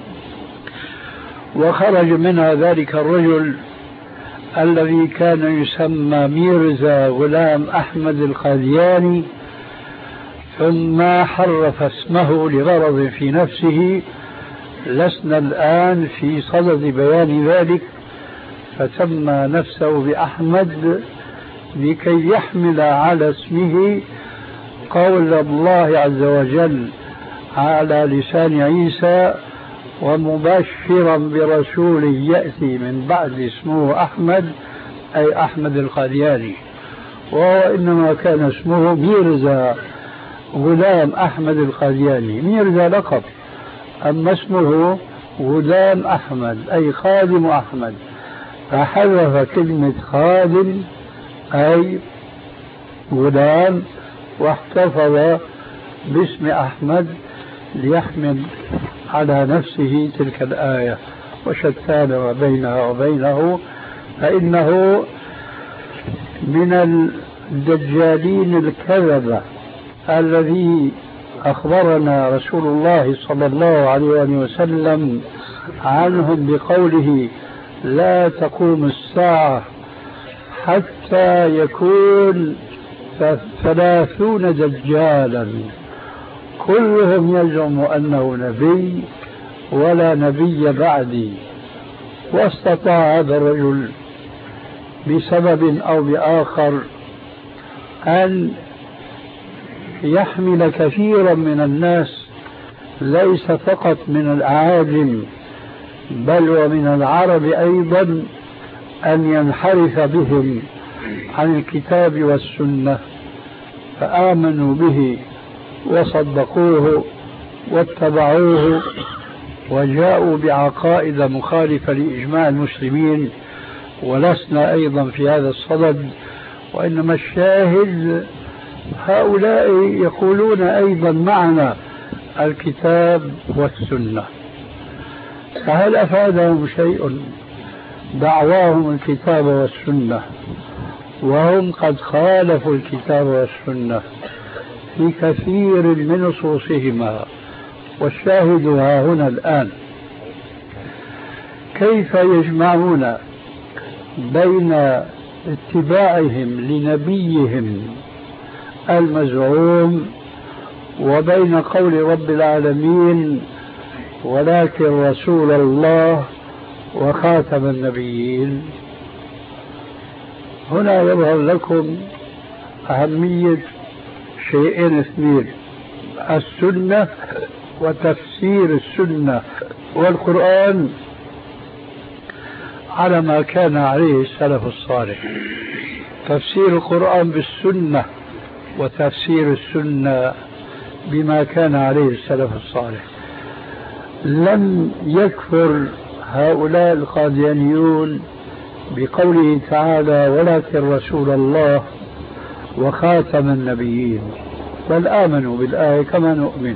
وخرج منها ذلك الرجل الذي كان يسمى ميرزا غلام أحمد القادياني، ثم حرف اسمه لغرض في نفسه، لسنا الآن في صدد بيان ذلك، فسمى نفسه بأحمد لكي يحمل على اسمه قول الله عز وجل على لسان عيسى ومبشرا برسول يأتي من بعد اسمه أحمد، أي أحمد القادياني، وهو إنما كان اسمه ميرزا غلام أحمد القادياني. ميرزا لقب، أما اسمه غلام أحمد أي خادم أحمد، فحذف كلمة خادم أي غلام واحتفظ باسم أحمد ليحمل على نفسه تلك الآية. وشتان ما بينها وبينه، فإنه من الدجالين الكذبة الذي أخبرنا رسول الله صلى الله عليه وسلم عنهم بقوله لا تقوم الساعة حتى يكون ثلاثون دجالا كلهم يزعم أنه نبي ولا نبي بعدي. واستطاع هذا الرجل بسبب أو بآخر أن يحمل كثيرا من الناس ليس فقط من الأعاجم بل ومن العرب أيضا أن ينحرف بهم عن الكتاب والسنة، فآمنوا به وصدقوه واتبعوه وجاءوا بعقائد مخالفة لإجماع المسلمين، ولسنا أيضا في هذا الصدد، وإنما الشاهد هؤلاء يقولون أيضا معنا الكتاب والسنة. فهل أفادهم شيء دعواهم الكتاب والسنة وهم قد خالفوا الكتاب والسنة في كثير من نصوصهما؟ والشاهد ها هنا الآن. كيف يجمعون بين اتباعهم لنبيهم المزعوم وبين قول رب العالمين ولكن رسول الله وخاتم النبيين؟ هنا يظهر لكم أهمية شيئين اثنين: السنة وتفسير السنة والقرآن على ما كان عليه السلف الصالح. تفسير القرآن بالسنة وتفسير السنة بما كان عليه السلف الصالح. لم يكفر هؤلاء القاديانيون بقوله تعالى ولكن رسول الله وخاتم النبيين، بل آمنوا بالآية كما نؤمن.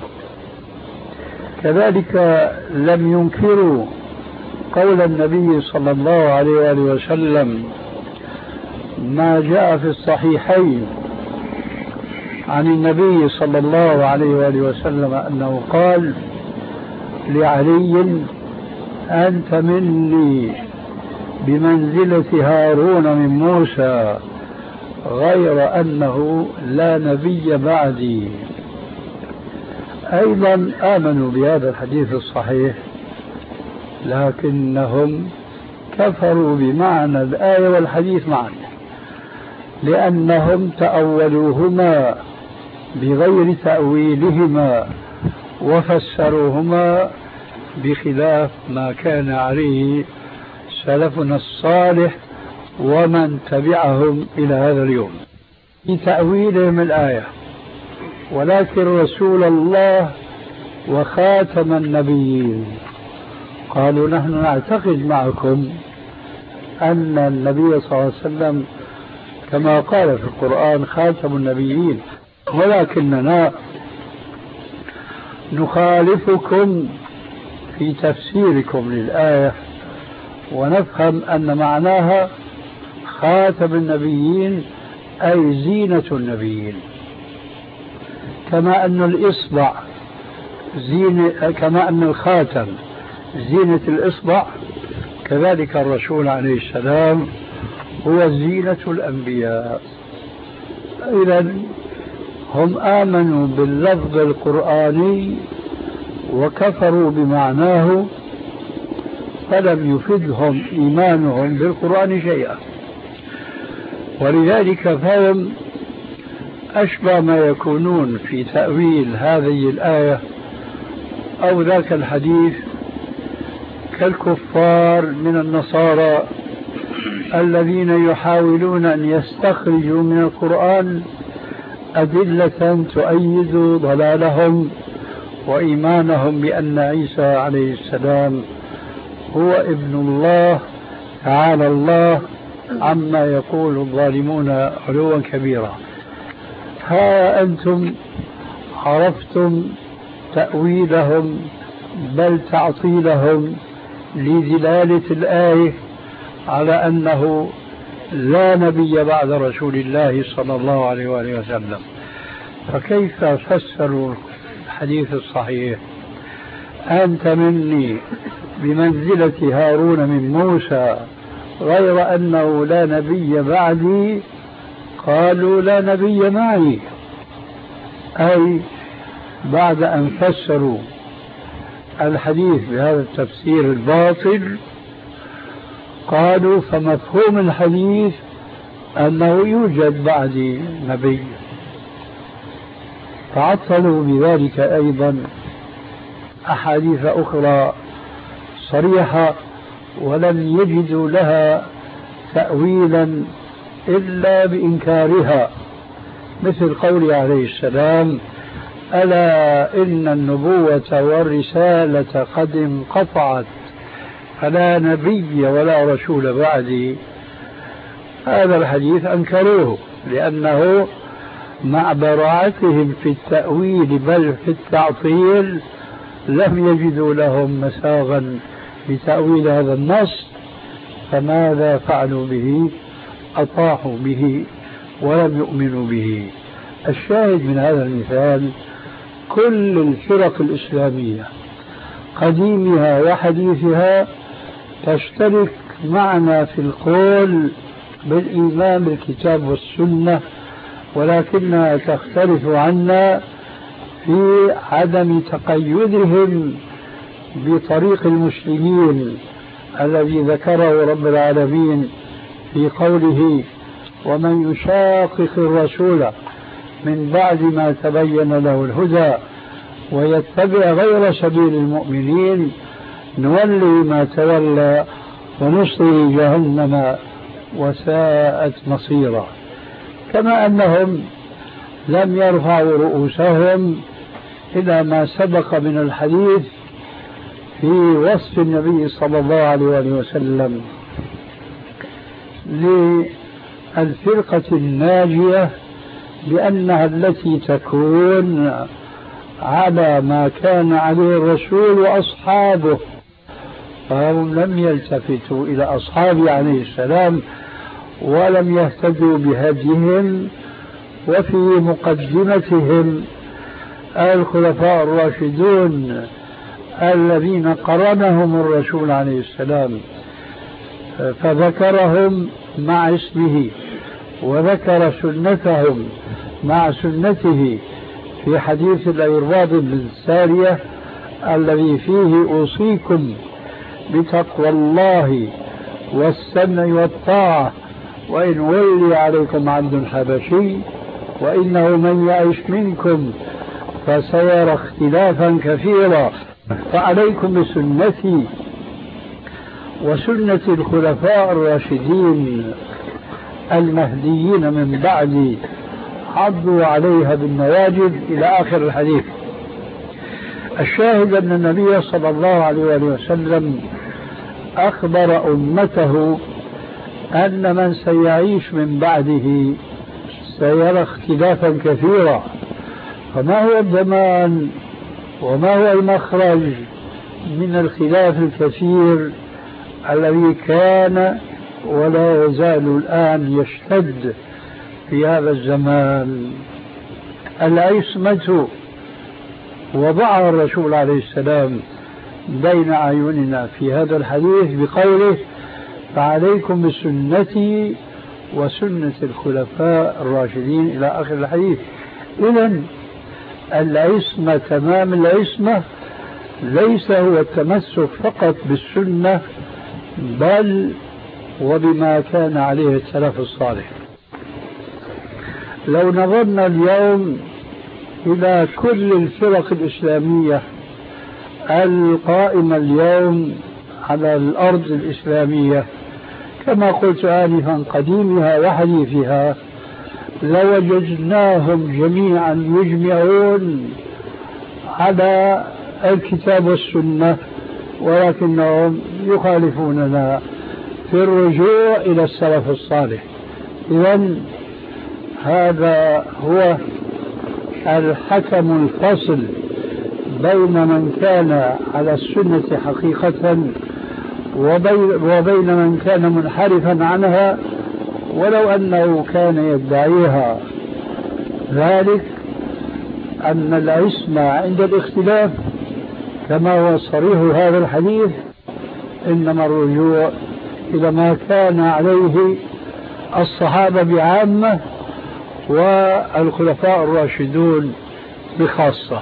كذلك لم ينكروا قول النبي صلى الله عليه وآله وسلم ما جاء في الصحيحين عن النبي صلى الله عليه وآله وسلم أنه قال لعلي أنت مني بمنزلة هارون من موسى غير أنه لا نبي بعدي. أيضا آمنوا بهذا الحديث الصحيح، لكنهم كفروا بمعنى الآية والحديث معا، لأنهم تأولوهما بغير تأويلهما وفسروهما بخلاف ما كان عليه سلفنا الصالح ومن تبعهم إلى هذا اليوم. في تأويلهم الآية ولكن رسول الله وخاتم النبيين، قالوا نحن نعتقد معكم أن النبي صلى الله عليه وسلم كما قال في القرآن خاتم النبيين، ولكننا نخالفكم في تفسيركم للآية ونفهم أن معناها خاتم النبيين أي زينة النبيين، كما أن الإصبع زينة، كما أن الخاتم زينة الإصبع، كذلك الرسول عليه السلام هو زينة الأنبياء. إذن هم آمنوا باللفظ القرآني وكفروا بمعناه، فلم يفدهم إيمانهم بالقرآن شيئا، ولذلك فهم أشبه ما يكونون في تأويل هذه الآية أو ذاك الحديث كالكفار من النصارى الذين يحاولون أن يستخرجوا من القرآن أدلة تؤيد ضلالهم وإيمانهم بأن عيسى عليه السلام هو ابن الله تعالى الله عما يقول الظالمون علوا كبيرا. ها أنتم عرفتم تأويلهم بل تعطيلهم لدلالة الآية على أنه لا نبي بعد رسول الله صلى الله عليه وآله وسلم. فكيف فسروا الحديث الصحيح أنت مني بمنزلة هارون من موسى غير أنه لا نبي بعدي؟ قالوا لا نبي معي، أي بعد أن فسروا الحديث بهذا التفسير الباطل قالوا فمفهوم الحديث أنه يوجد بعدي نبي، فعطلوا بذلك أيضا أحاديث أخرى صريحة ولم يجدوا لها تأويلا إلا بإنكارها، مثل قوله عليه السلام: ألا إن النبوة والرسالة قد انقطعت فلا نبي ولا رسول بعدي. هذا الحديث أنكروه لأنه مع براعتهم في التأويل بل في التعطيل لم يجدوا لهم مساغا لتأويل هذا النص، فماذا فعلوا به؟ أطاحوا به ولم يؤمنوا به. الشاهد من هذا المثال كل الفرق الإسلامية قديمها وحديثها تشترك معنا في القول بالإيمان بالكتاب والسنة، ولكنها تختلف عنا في عدم تقيدهم بطريق المسلمين الذي ذكره رب العالمين في قوله: ومن يشاقق الرسول من بعد ما تبين له الهدى ويتبع غير سبيل المؤمنين نولي ما تولى ونصلي جهنم وساءت مصيرا. كما أنهم لم يرفعوا رؤوسهم إلى ما سبق من الحديث في وصف النبي صلى الله عليه وسلم للفرقة الناجية بأنها التي تكون على ما كان عليه الرسول وأصحابه، فهم لم يلتفتوا إلى أصحابه عليه السلام ولم يهتدوا بهديهم، وفي مقدمتهم الخلفاء الراشدون الذين قرنهم الرسول عليه السلام فذكرهم مع اسمه وذكر سنتهم مع سنته في حديث العرباض بن سارية الذي فيه: أوصيكم بتقوى الله والسمع والطاعة وإن ولي عليكم عبد حبشي وإنه من يعش منكم فسيرى اختلافا كثيرا فعليكم بسنتي وسنة الخلفاء الراشدين المهديين من بعدي عضوا عليها بالنواجذ إلى آخر الحديث. الشاهد أن النبي صلى الله عليه وسلم أخبر أمته أن من سيعيش من بعده سيرى اختلافا كثيرا، فما هو الضمان وما هو المخرج من الخلاف الكثير الذي كان ولا يزال الآن يشتد في هذا الزمان؟ العصمة وضعها الرسول عليه السلام بين أعيننا في هذا الحديث بقوله: فعليكم بسنتي وسنة الخلفاء الراشدين إلى آخر الحديث. إذن العصمة تمام العصمة ليس هو التمسك فقط بالسنة بل وبما كان عليه السلف الصالح. لو نظرنا اليوم إلى كل الفرق الإسلامية القائمة اليوم على الأرض الإسلامية كما قلت آنفا قديمها وحديثها لوجدناهم جميعا يجمعون على الكتاب والسنة، ولكنهم يخالفوننا في الرجوع إلى السلف الصالح. إذن هذا هو الحكم الفصل بين من كان على السنة حقيقة وبين من كان منحرفا عنها ولو أنه كان يدعيها، ذلك أن العصمة عند الاختلاف كما هو صريح هذا الحديث إنما الرجوع إلى ما كان عليه الصحابة بعامة والخلفاء الراشدون بخاصة.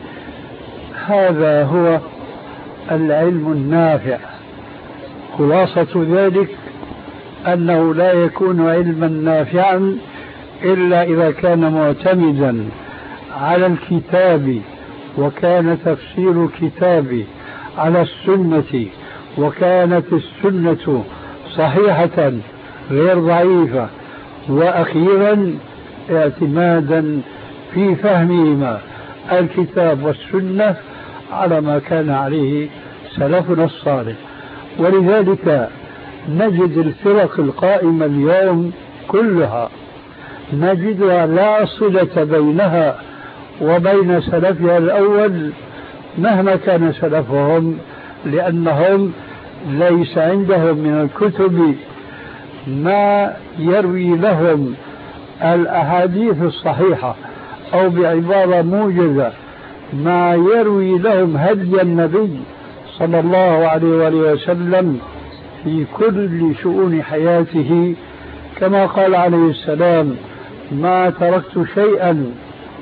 هذا هو العلم النافع. خلاصة ذلك أنه لا يكون علما نافعا إلا إذا كان معتمدا على الكتاب وكان تفسير الكتاب على السنة، وكانت السنة صحيحة غير ضعيفة، وأخيرا اعتمادا في فهمهما الكتاب والسنة على ما كان عليه سلفنا الصالح. ولذلك نجد الفرق القائمة اليوم كلها نجدها لا صلة بينها وبين سلفها الأول مهما كان سلفهم، لأنهم ليس عندهم من الكتب ما يروي لهم الأحاديث الصحيحة، أو بعبارة موجزة ما يروي لهم هدي النبي صلى الله عليه وآله وسلم في كل شؤون حياته، كما قال عليه السلام: ما تركت شيئا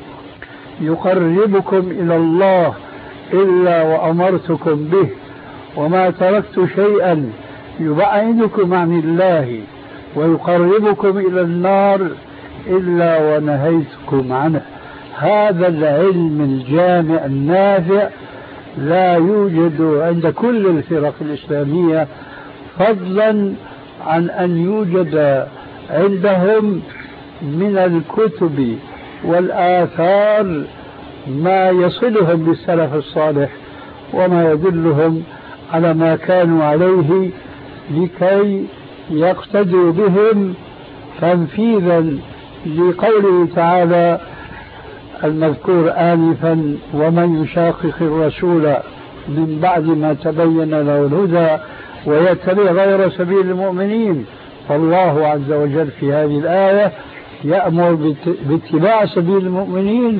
يقربكم إلى الله إلا وأمرتكم به، وما تركت شيئا يبعدكم عن الله ويقربكم إلى النار إلا ونهيتكم عنه. هذا العلم الجامع النافع لا يوجد عند كل الفرق الإسلامية، فضلا عن أن يوجد عندهم من الكتب والآثار ما يصلهم بالسلف الصالح وما يدلهم على ما كانوا عليه لكي يقتدوا بهم، تنفيذا لقوله تعالى المذكور آنفا: ومن يشاقق الرسول من بعد ما تبين له الهدى ويتبع غير سبيل المؤمنين. فالله عز وجل في هذه الآية يأمر باتباع سبيل المؤمنين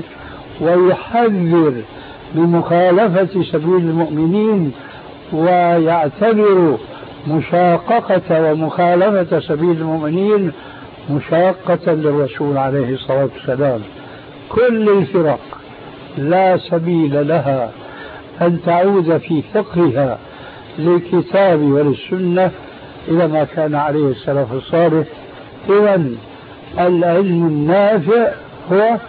ويحذر من مخالفة سبيل المؤمنين، ويعتبر مشاققة ومخالفة سبيل المؤمنين مشاقة للرسول عليه الصلاة والسلام. كل الفرق لا سبيل لها أن تعود في فقهها للكتاب وللسنة إلى ما كان عليه السلف الصالح. إذن العلم النافع هو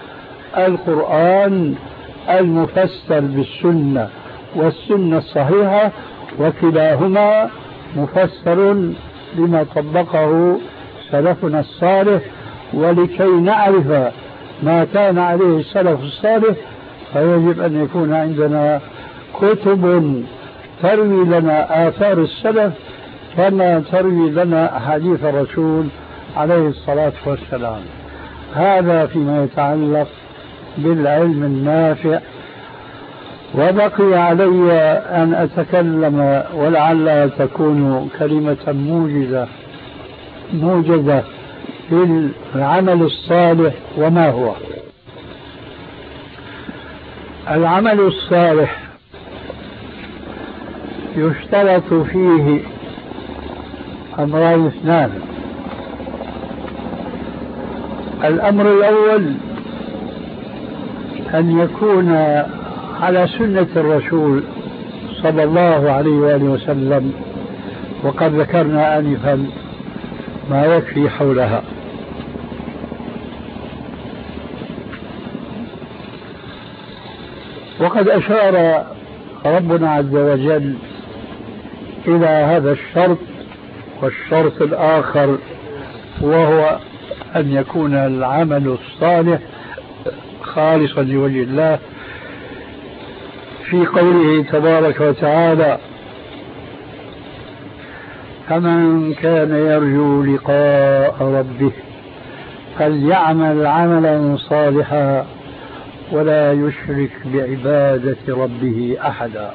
القرآن المفسر بالسنة والسنة الصحيحة، وكلاهما مفسر لما طبقه سلفنا الصالح. ولكي نعرف ما كان عليه السلف الصالح فيجب أن يكون عندنا كتب تروي لنا آثار السلف كما تروي لنا أحاديث الرسول عليه الصلاة والسلام. هذا فيما يتعلق بالعلم النافع. وبقي علي أن أتكلم ولعل تكون كلمة موجزة موجزة في العمل الصالح. وما هو العمل الصالح؟ يشترط فيه أمران اثنان. الأمر الأول أن يكون على سنة الرسول صلى الله عليه وآله وسلم، وقد ذكرنا آنفا ما يكفي حولها. وقد أشار ربنا عز وجل إلى هذا الشرط. والشرط الآخر وهو أن يكون العمل الصالح خالصا لوجه الله، في قوله تبارك وتعالى: فمن كان يرجو لقاء ربه فليعمل عملا صالحا ولا يشرك بعبادة ربه أحدا.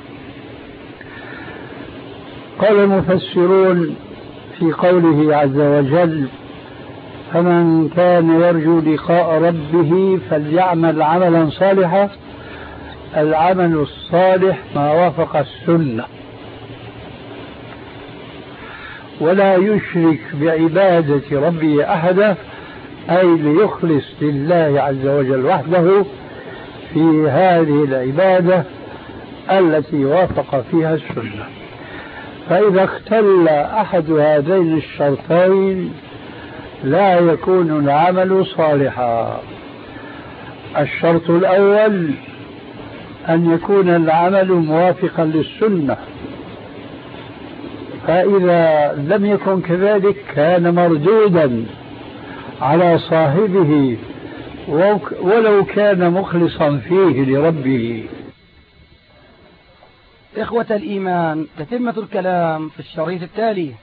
قال المفسرون في قوله عز وجل: فمن كان يرجو لقاء ربه فليعمل عملا صالحا، العمل الصالح ما وافق السنة، ولا يشرك بعبادة ربه أحدا، أي ليخلص لله عز وجل وحده في هذه العبادة التي وافق فيها السنة. فإذا اختل أحد هذين الشرطين لا يكون العمل صالحا. الشرط الأول أن يكون العمل موافقا للسنة، فإذا لم يكن كذلك كان مردودا على صاحبه ولو كان مخلصا فيه لربه. إخوة الإيمان، تتمة الكلام في الشريط التالي.